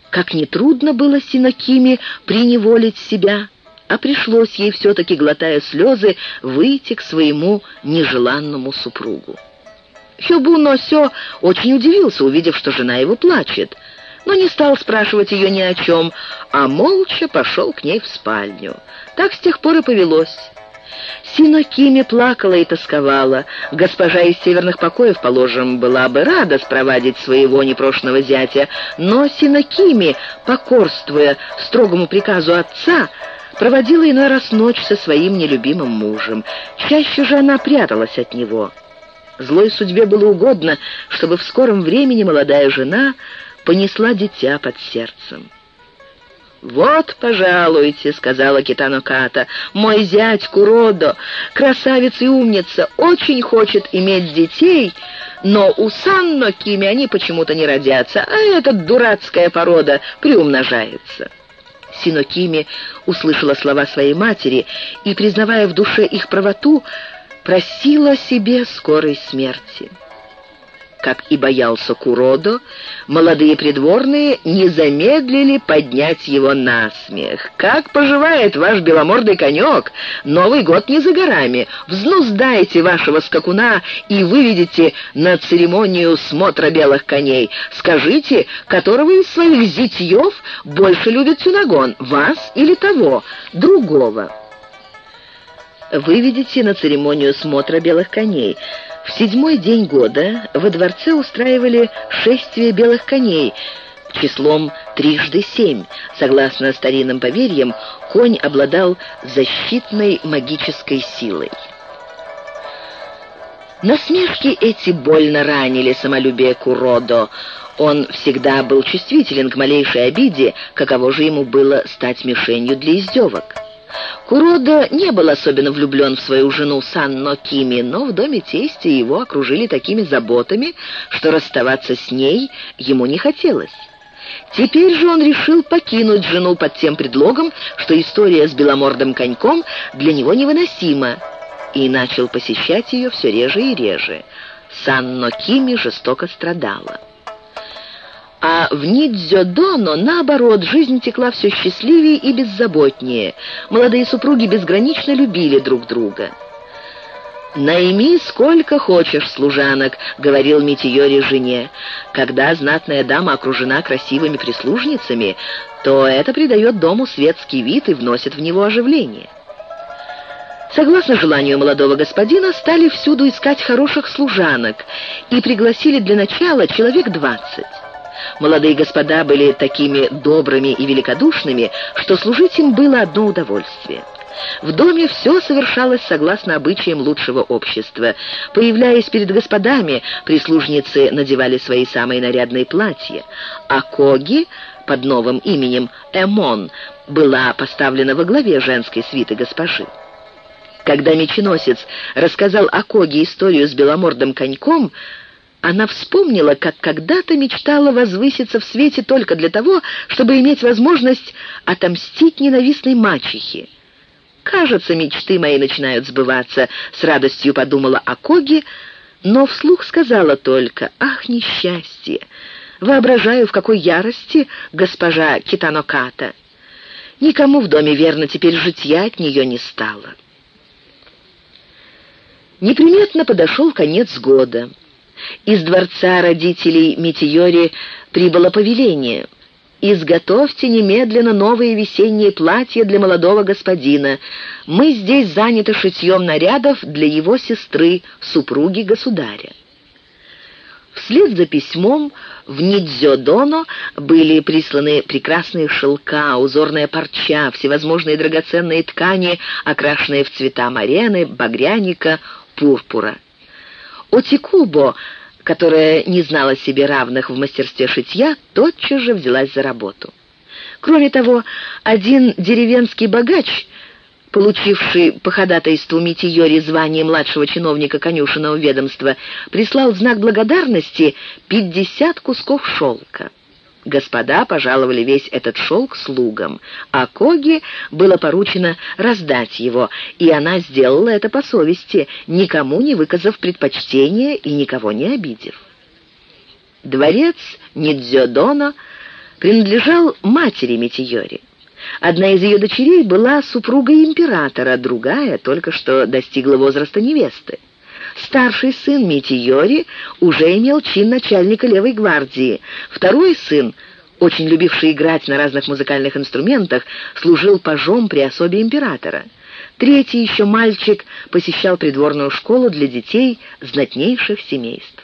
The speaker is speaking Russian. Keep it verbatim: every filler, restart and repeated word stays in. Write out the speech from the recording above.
Как нетрудно было Синокиме приневолить себя, а пришлось ей все-таки, глотая слезы, выйти к своему нежеланному супругу. Хёбу-но-сё очень удивился, увидев, что жена его плачет, но не стал спрашивать ее ни о чем, а молча пошел к ней в спальню. Так с тех пор и повелось. Синокиме плакала и тосковала. Госпожа из северных покоев, положим, была бы рада спровадить своего непрошенного зятя, но Синокиме, покорствуя строгому приказу отца, проводила иной раз ночь со своим нелюбимым мужем. Чаще же она пряталась от него. Злой судьбе было угодно, чтобы в скором времени молодая жена понесла дитя под сердцем. «Вот, пожалуйте», — сказала Китано Ката, — «мой зять Куродо, красавец и умница, очень хочет иметь детей, но у Санно-Киме они почему-то не родятся, а эта дурацкая порода приумножается». Синокиме услышала слова своей матери и, признавая в душе их правоту, просила себе скорой смерти. Как и боялся Куродо, молодые придворные не замедлили поднять его на смех. «Как поживает ваш беломордый конек? Новый год не за горами. Взнуздайте вашего скакуна и выведите на церемонию смотра белых коней. Скажите, которого из своих зятьев больше любит Сюнагон, вас или того, другого?» Выведите на церемонию смотра белых коней. В седьмой день года во дворце устраивали шествие белых коней числом трижды семь. Согласно старинным поверьям, конь обладал защитной магической силой. Насмешки эти больно ранили самолюбие Куродо. Он всегда был чувствителен к малейшей обиде, каково же ему было стать мишенью для издевок. Куродо не был особенно влюблен в свою жену Санно-Киме, но в доме тестя его окружили такими заботами, что расставаться с ней ему не хотелось. Теперь же он решил покинуть жену под тем предлогом, что история с беломордым коньком для него невыносима, и начал посещать ее все реже и реже. Санно-Киме жестоко страдала. А в Нидзёдоно, наоборот, жизнь текла все счастливее и беззаботнее. Молодые супруги безгранично любили друг друга. «Найми сколько хочешь служанок», — говорил Митиёри жене. «Когда знатная дама окружена красивыми прислужницами, то это придает дому светский вид и вносит в него оживление». Согласно желанию молодого господина, стали всюду искать хороших служанок и пригласили для начала человек двадцать. Молодые господа были такими добрыми и великодушными, что служить им было одно удовольствие. В доме все совершалось согласно обычаям лучшего общества. Появляясь перед господами, прислужницы надевали свои самые нарядные платья, а Коги, под новым именем Эмон, была поставлена во главе женской свиты госпожи. Когда меченосец рассказал Акоги историю с беломордым коньком, она вспомнила, как когда-то мечтала возвыситься в свете только для того, чтобы иметь возможность отомстить ненавистной мачехе. «Кажется, мечты мои начинают сбываться», — с радостью подумала Акоги, но вслух сказала только: «Ах, несчастье! Воображаю, в какой ярости госпожа Китано Ката. Никому в доме, верно, теперь житья от нее не стало». Неприметно подошел конец года. Из дворца родителей Митиёри прибыло повеление: «Изготовьте немедленно новые весенние платья для молодого господина. Мы здесь заняты шитьем нарядов для его сестры, супруги государя». Вслед за письмом в Нидзёдоно были присланы прекрасные шелка, узорная парча, всевозможные драгоценные ткани, окрашенные в цвета морены, багряника, пурпура. Отикубо, которая не знала себе равных в мастерстве шитья, тотчас же взялась за работу. Кроме того, один деревенский богач, получивший по ходатайству Митиёри звание младшего чиновника конюшенного ведомства, прислал в знак благодарности пятьдесят кусков шелка. Господа пожаловали весь этот шелк слугам, а Коги было поручено раздать его, и она сделала это по совести, никому не выказав предпочтения и никого не обидев. Дворец Нидзёдоно принадлежал матери Метиоре. Одна из ее дочерей была супругой императора, другая только что достигла возраста невесты. Старший сын Метиори уже имел чин начальника левой гвардии. Второй сын, очень любивший играть на разных музыкальных инструментах, служил пажом при особе императора. Третий еще мальчик посещал придворную школу для детей знатнейших семейств.